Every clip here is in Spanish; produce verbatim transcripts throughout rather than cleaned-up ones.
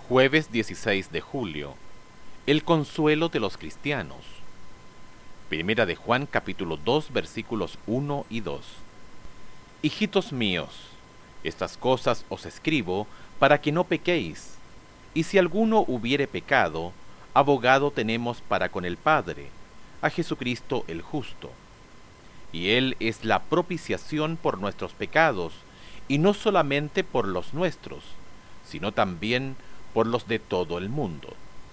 Jueves dieciséis de julio. El consuelo de los cristianos. Primera de Juan capítulo dos versículos uno y dos. Hijitos míos, estas cosas os escribo para que no pequéis. Y si alguno hubiere pecado, abogado tenemos para con el Padre, a Jesucristo el justo. Y Él es la propiciación por nuestros pecados, y no solamente por los nuestros, sino también por los de todo el mundo.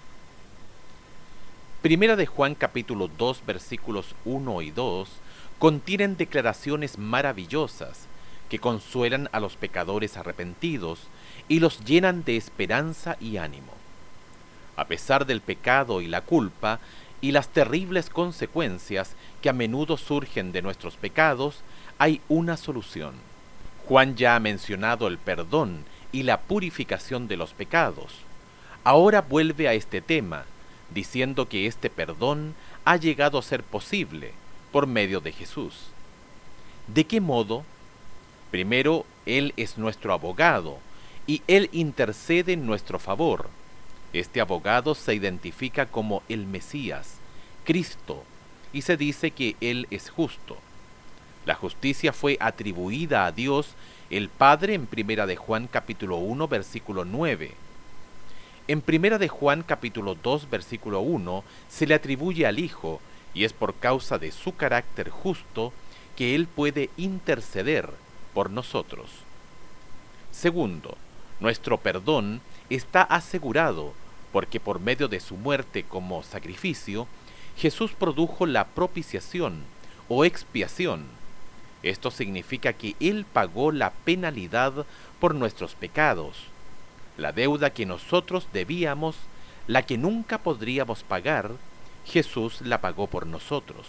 Primera de Juan capítulo dos versículos uno y dos contienen declaraciones maravillosas que consuelan a los pecadores arrepentidos y los llenan de esperanza y ánimo. A pesar del pecado y la culpa y las terribles consecuencias que a menudo surgen de nuestros pecados, hay una solución. Juan ya ha mencionado el perdón y la purificación de los pecados. Ahora vuelve a este tema, diciendo que este perdón ha llegado a ser posible por medio de Jesús. ¿De qué modo? Primero, Él es nuestro abogado, y Él intercede en nuestro favor. Este abogado se identifica como el Mesías, Cristo, y se dice que Él es justo. La justicia fue atribuida a Dios el Padre en Primera de Juan capítulo uno versículo nueve. En Primera de Juan capítulo dos versículo uno se le atribuye al Hijo, y es por causa de su carácter justo que Él puede interceder por nosotros. Segundo, nuestro perdón está asegurado porque por medio de su muerte como sacrificio, Jesús produjo la propiciación o expiación. Esto significa que Él pagó la penalidad por nuestros pecados, la deuda que nosotros debíamos, la que nunca podríamos pagar, Jesús la pagó por nosotros.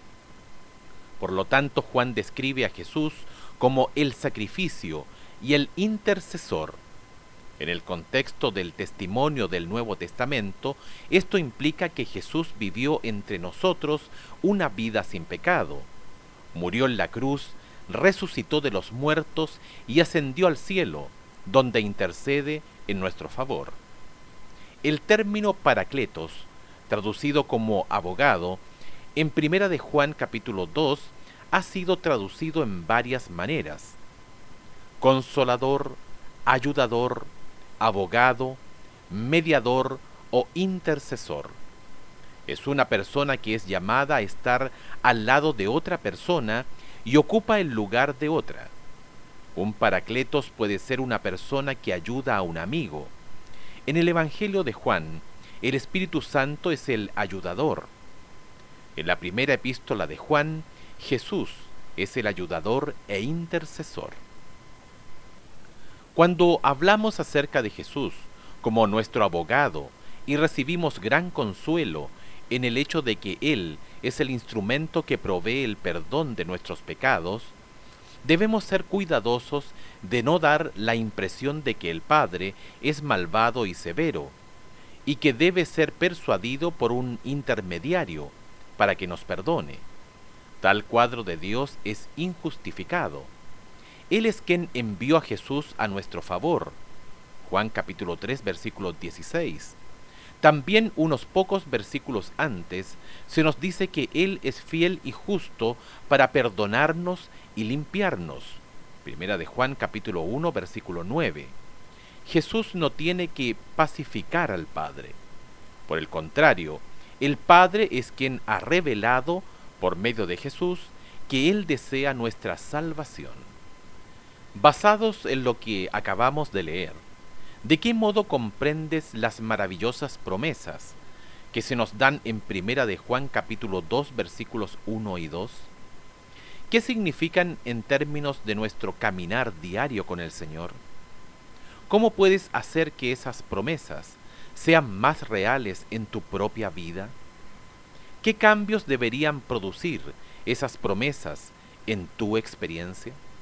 Por lo tanto, Juan describe a Jesús como el sacrificio y el intercesor. En el contexto del testimonio del Nuevo Testamento, esto implica que Jesús vivió entre nosotros una vida sin pecado. Murió en la cruz, resucitó de los muertos y ascendió al cielo, donde intercede en nuestro favor. El término Paracletos, traducido como abogado, en Primera de Juan capítulo dos, ha sido traducido en varias maneras: consolador, ayudador, abogado, mediador o intercesor. Es una persona que es llamada a estar al lado de otra persona y ocupa el lugar de otra. Un paracletos puede ser una persona que ayuda a un amigo. En el Evangelio de Juan, el Espíritu Santo es el ayudador. En la primera epístola de Juan, Jesús es el ayudador e intercesor. Cuando hablamos acerca de Jesús como nuestro abogado y recibimos gran consuelo en el hecho de que Él es el instrumento que provee el perdón de nuestros pecados, debemos ser cuidadosos de no dar la impresión de que el Padre es malvado y severo, y que debe ser persuadido por un intermediario para que nos perdone. Tal cuadro de Dios es injustificado. Él es quien envió a Jesús a nuestro favor. Juan capítulo tres versículo dieciséis. También unos pocos versículos antes se nos dice que Él es fiel y justo para perdonarnos y limpiarnos. Primera de Juan capítulo uno versículo nueve. Jesús no tiene que pacificar al Padre. Por el contrario, el Padre es quien ha revelado por medio de Jesús que Él desea nuestra salvación. Basados en lo que acabamos de leer, ¿de qué modo comprendes las maravillosas promesas que se nos dan en Primera de Juan capítulo dos versículos uno y dos? ¿Qué significan en términos de nuestro caminar diario con el Señor? ¿Cómo puedes hacer que esas promesas sean más reales en tu propia vida? ¿Qué cambios deberían producir esas promesas en tu experiencia?